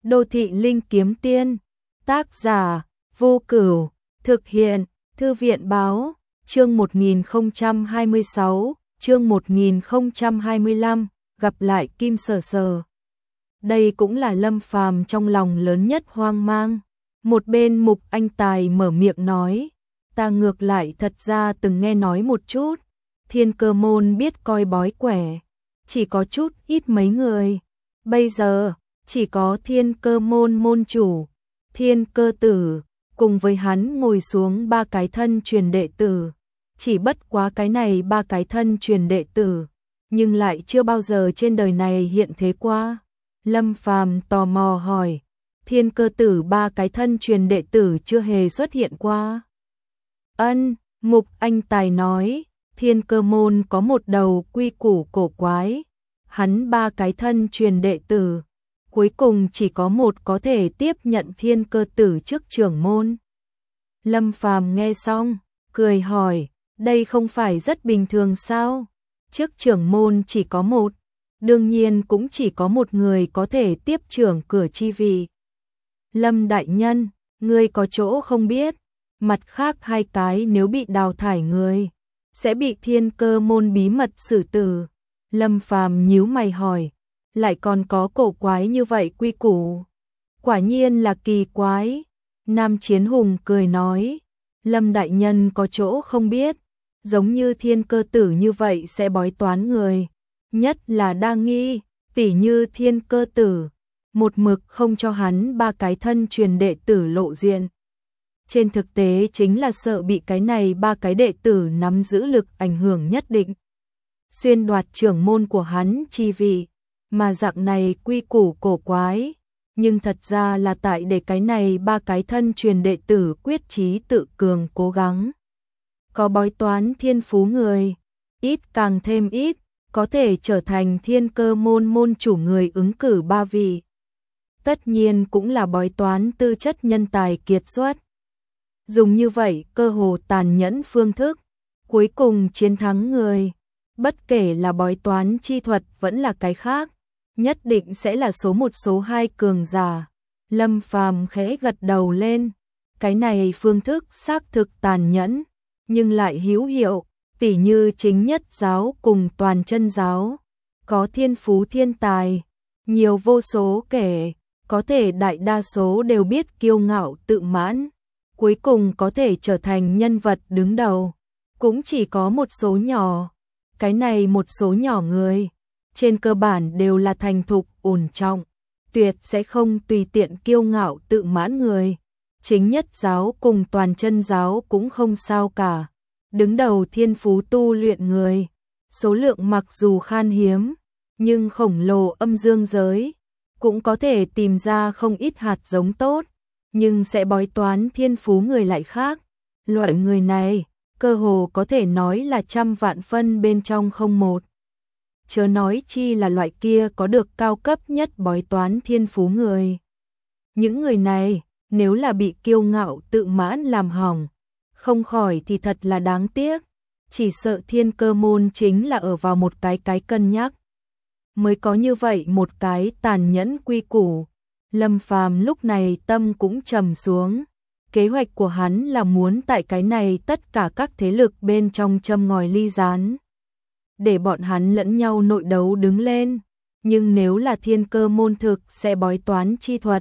Đô thị linh kiếm tiên, tác giả, Vô Cửu, thực hiện, Thư viện báo, chương 1026, chương 1025, gặp lại Kim Sở Sở. Đây cũng là Lâm Phàm trong lòng lớn nhất hoang mang. Một bên Mục Anh Tài mở miệng nói, ta ngược lại thật ra từng nghe nói một chút, Thiên Cơ môn biết coi bói quẻ, chỉ có chút ít mấy người. Bây giờ, chỉ có Thiên Cơ môn môn chủ, Thiên Cơ tử, cùng với hắn ngồi xuống 3 cái thân truyền đệ tử. Chỉ bất quá cái này 3 cái thân truyền đệ tử, nhưng lại chưa bao giờ trên đời này hiện thế qua. Lâm Phàm tò mò hỏi, Thiên Cơ tử 3 cái thân truyền đệ tử chưa hề xuất hiện qua. Ân, Mục Anh Tài nói, Thiên Cơ môn có một đầu quy củ cổ quái, hắn 3 cái thân truyền đệ tử, cuối cùng chỉ có một có thể tiếp nhận Thiên Cơ tử trước trưởng môn. Lâm Phàm nghe xong, cười hỏi, đây không phải rất bình thường sao? Trước trưởng môn chỉ có một, đương nhiên cũng chỉ có một người có thể tiếp trưởng cửa chi vị. Lâm đại nhân, ngươi có chỗ không biết, mặt khác 2 cái nếu bị đào thải người, sẽ bị Thiên Cơ môn bí mật xử tử. Lâm Phàm nhíu mày hỏi, lại còn có cổ quái như vậy quy củ? Quả nhiên là kỳ quái. Nam Chiến Hùng cười nói, Lâm đại nhân có chỗ không biết, giống như Thiên Cơ tử như vậy sẽ bói toán người, nhất là đa nghi, tỉ như Thiên Cơ tử, một mực không cho hắn 3 cái thân truyền đệ tử lộ diện. Trên thực tế chính là sợ bị cái này 3 cái đệ tử nắm giữ lực ảnh hưởng nhất định, xuyên đoạt trưởng môn của hắn chi vị, mà dạng này quy củ cổ quái, nhưng thật ra là tại để cái này 3 cái thân truyền đệ tử quyết chí tự cường cố gắng. Có bói toán thiên phú người, ít càng thêm ít, có thể trở thành Thiên Cơ môn môn chủ người ứng cử 3 vị. Tất nhiên cũng là bói toán tư chất nhân tài kiệt xuất. Dùng như vậy cơ hồ tàn nhẫn phương thức, cuối cùng chiến thắng người, bất kể là bói toán chi thuật vẫn là cái khác, nhất định sẽ là số 1 số 2 cường giả. Lâm Phàm khẽ gật đầu lên, cái này phương thức xác thực tàn nhẫn, nhưng lại hữu hiệu, tỉ như chính nhất giáo cùng toàn chân giáo, có thiên phú thiên tài, nhiều vô số kể, có thể đại đa số đều biết kiêu ngạo tự mãn, cuối cùng có thể trở thành nhân vật đứng đầu, cũng chỉ có một số nhỏ. Cái này một số nhỏ người, trên cơ bản đều là thành thục, ổn trọng, tuyệt sẽ không tùy tiện kiêu ngạo tự mãn người. Chính nhất giáo cùng toàn chân giáo cũng không sao cả. Đứng đầu thiên phú tu luyện người, số lượng mặc dù khan hiếm, nhưng khổng lồ âm dương giới, cũng có thể tìm ra không ít hạt giống tốt, nhưng sẽ bói toán thiên phú người lại khác. Loại người này, cơ hồ có thể nói là 100 vạn phân bên trong không một. Chớ nói chi là loại kia có được cao cấp nhất bói toán thiên phú người. Những người này, nếu là bị kiêu ngạo tự mãn làm hỏng, không khỏi thì thật là đáng tiếc. Chỉ sợ Thiên Cơ môn chính là ở vào một cái cân nhắc, mới có như vậy một cái tàn nhẫn quy củ. Lâm Phàm lúc này tâm cũng trầm xuống. Kế hoạch của hắn là muốn tại cái này tất cả các thế lực bên trong châm ngòi ly gián, để bọn hắn lẫn nhau nội đấu đứng lên. Nhưng nếu là Thiên Cơ môn thực sẽ bói toán chi thuật,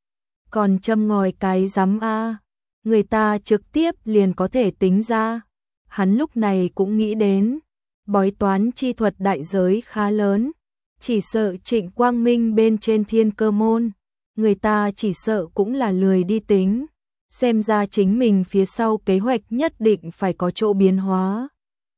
còn châm ngòi cái rắm a, người ta trực tiếp liền có thể tính ra. Hắn lúc này cũng nghĩ đến, bói toán chi thuật đại giới khá lớn, chỉ sợ Trịnh Quang Minh bên trên Thiên Cơ môn, người ta chỉ sợ cũng là lười đi tính. Xem ra chính mình phía sau kế hoạch nhất định phải có chỗ biến hóa.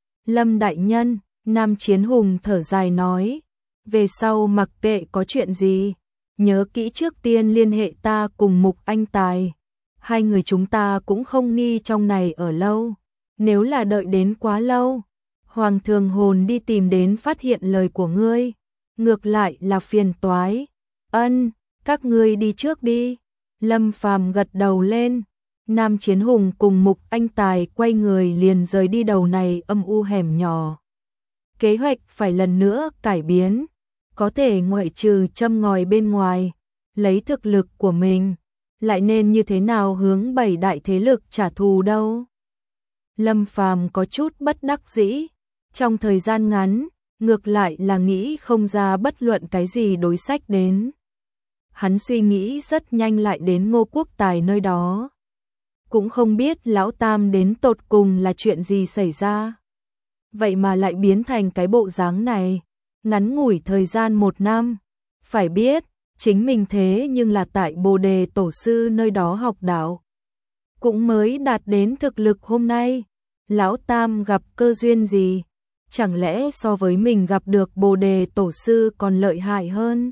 Lâm đại nhân, Nam Chiến Hùng thở dài nói, về sau mặc kệ có chuyện gì, nhớ kỹ trước tiên liên hệ ta cùng Mục Anh Tài. 2 người chúng ta cũng không nghi trong này ở lâu, nếu là đợi đến quá lâu, Hoàng Thường Hồn đi tìm đến phát hiện lời của ngươi, ngược lại là phiền toái. Ân, các ngươi đi trước đi. Lâm Phàm gật đầu lên. Nam Chiến Hùng cùng Mục Anh Tài quay người liền rời đi đầu này âm u hẻm nhỏ. Kế hoạch phải lần nữa cải biến, có thể ngoại trừ châm ngòi bên ngoài, lấy thực lực của mình, lại nên như thế nào hướng 7 đại thế lực trả thù đâu. Lâm Phàm có chút bất đắc dĩ, trong thời gian ngắn, ngược lại là nghĩ không ra bất luận cái gì đối sách đến. Hắn suy nghĩ rất nhanh lại đến Ngô Quốc Tài nơi đó. Cũng không biết lão tam đến tột cùng là chuyện gì xảy ra. Vậy mà lại biến thành cái bộ dáng này, ngắn ngủi thời gian 1 năm. Phải biết, chính mình thế nhưng là tại Bồ Đề Tổ Sư nơi đó học đạo. Cũng mới đạt đến thực lực hôm nay. Lão tam gặp cơ duyên gì? Chẳng lẽ so với mình gặp được Bồ Đề Tổ Sư còn lợi hại hơn?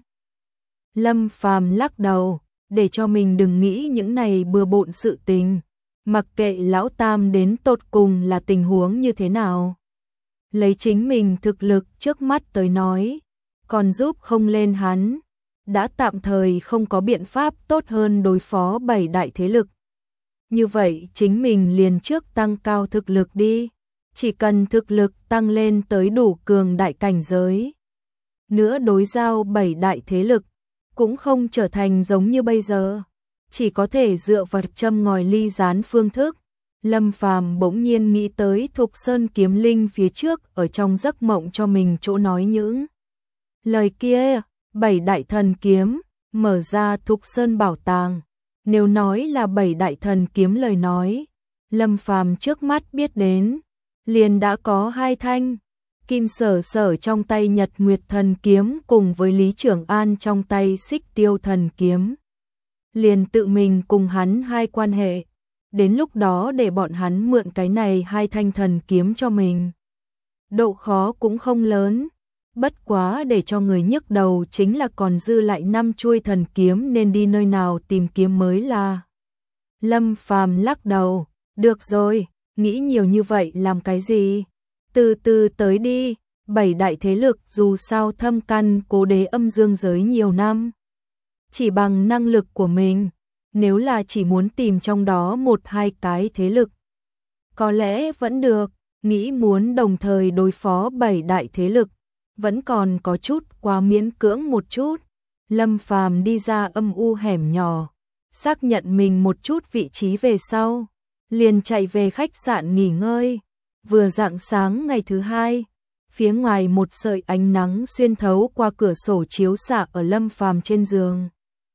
Lâm Phàm lắc đầu, để cho mình đừng nghĩ những này bừa bộn sự tình. Mặc kệ lão tam đến tột cùng là tình huống như thế nào. Lấy chính mình thực lực trước mắt tới nói, còn giúp không lên hắn. Đã tạm thời không có biện pháp tốt hơn đối phó 7 đại thế lực. Như vậy chính mình liền trước tăng cao thực lực đi. Chỉ cần thực lực tăng lên tới đủ cường đại cảnh giới. Nữa đối giao 7 đại thế lực, cũng không trở thành giống như bây giờ. Chỉ có thể dựa vào châm ngòi ly gián phương thức. Lâm Phàm bỗng nhiên nghĩ tới Thục Sơn Kiếm Linh phía trước ở trong giấc mộng cho mình chỗ nói những lời kia, 7 đại thần kiếm, mở ra Thục Sơn bảo tàng. Nếu nói là 7 đại thần kiếm lời nói, Lâm Phàm trước mắt biết đến, liền đã có 2 thanh. Kim Sở Sở trong tay Nhật Nguyệt thần kiếm cùng với Lý Trưởng An trong tay Xích Tiêu thần kiếm. Liền tự mình cùng hắn 2 quan hệ, đến lúc đó để bọn hắn mượn cái này 2 thanh thần kiếm cho mình. Độ khó cũng không lớn, bất quá để cho người nhức đầu chính là còn dư lại 5 chuôi thần kiếm nên đi nơi nào tìm kiếm mới là. Lâm Phàm lắc đầu, được rồi, nghĩ nhiều như vậy làm cái gì? Từ từ tới đi, 7 đại thế lực dù sao thâm căn cố đế âm dương giới nhiều năm. Chỉ bằng năng lực của mình, nếu là chỉ muốn tìm trong đó 1-2 cái thế lực, có lẽ vẫn được, nghĩ muốn đồng thời đối phó 7 đại thế lực, vẫn còn có chút quá miễn cưỡng một chút. Lâm Phàm đi ra âm u hẻm nhỏ, xác nhận mình một chút vị trí về sau, liền chạy về khách sạn nghỉ ngơi. Vừa rạng sáng ngày thứ 2, phía ngoài một sợi ánh nắng xuyên thấu qua cửa sổ chiếu xạ ở Lâm Phàm trên giường.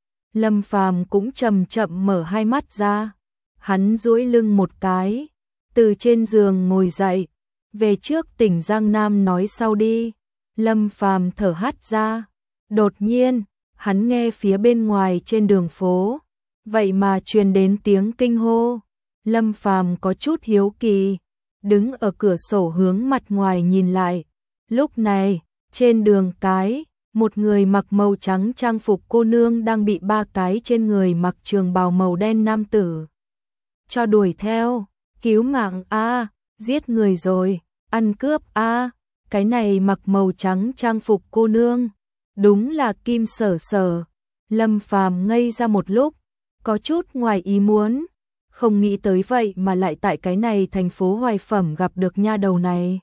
Lâm Phàm cũng chậm chậm mở 2 mắt ra, hắn duỗi lưng một cái, từ trên giường ngồi dậy, về trước tỉnh Giang Nam nói sau đi. Lâm Phàm thở hắt ra, đột nhiên, hắn nghe phía bên ngoài trên đường phố, vậy mà truyền đến tiếng kinh hô. Lâm Phàm có chút hiếu kỳ, đứng ở cửa sổ hướng mặt ngoài nhìn lại. Lúc này, trên đường cái, một người mặc màu trắng trang phục cô nương đang bị 3 cái trên người mặc trường bào màu đen nam tử cho đuổi theo. Cứu mạng a, giết người rồi, ăn cướp a. Cái này mặc màu trắng trang phục cô nương, đúng là Kim Sở Sở. Lâm Phàm ngây ra một lúc, có chút ngoài ý muốn, không nghĩ tới vậy mà lại tại cái này thành phố Hoài Phẩm gặp được nha đầu này.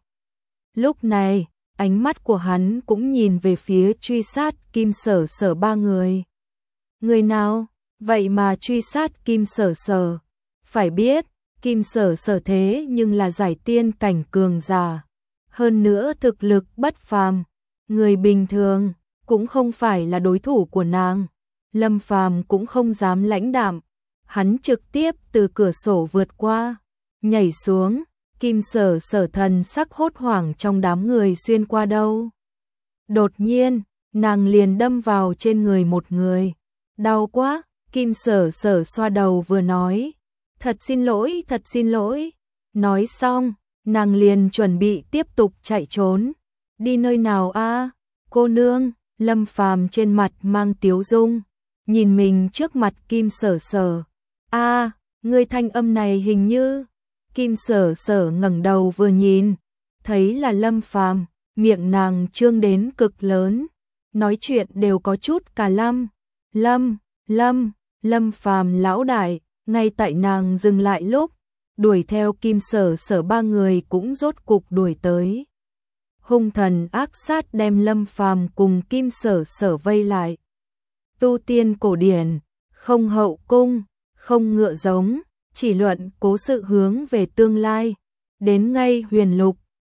Lúc này, ánh mắt của hắn cũng nhìn về phía truy sát Kim Sở Sở 3 người. Người nào? Vậy mà truy sát Kim Sở Sở. Phải biết, Kim Sở Sở thế nhưng là giải tiên cảnh cường giả. Hơn nữa thực lực bất phàm, người bình thường cũng không phải là đối thủ của nàng. Lâm Phàm cũng không dám lãnh đạm, hắn trực tiếp từ cửa sổ vượt qua, nhảy xuống. Kim Sở Sở thần sắc hốt hoảng trong đám người xuyên qua đâu. Đột nhiên, nàng liền đâm vào trên người một người. Đau quá, Kim Sở Sở xoa đầu vừa nói, thật xin lỗi, thật xin lỗi. Nói xong, nàng liền chuẩn bị tiếp tục chạy trốn. Đi nơi nào a? Cô nương. Lâm Phàm trên mặt mang tiếu dung, nhìn mình trước mặt Kim Sở Sở. A, người thanh âm này hình như. Kim Sở Sở ngẩng đầu vừa nhìn, thấy là Lâm Phàm, miệng nàng trương đến cực lớn, nói chuyện đều có chút cả lăm. Lâm Phàm lão đại. Ngay tại nàng dừng lại lúc, đuổi theo Kim Sở Sở 3 người cũng rốt cục đuổi tới. Hung thần ác sát đem Lâm Phàm cùng Kim Sở Sở vây lại. tu tiên cổ điển, không hậu cung, không ngựa giống, chỉ luận cố sự hướng về tương lai. Đến ngay huyền lục,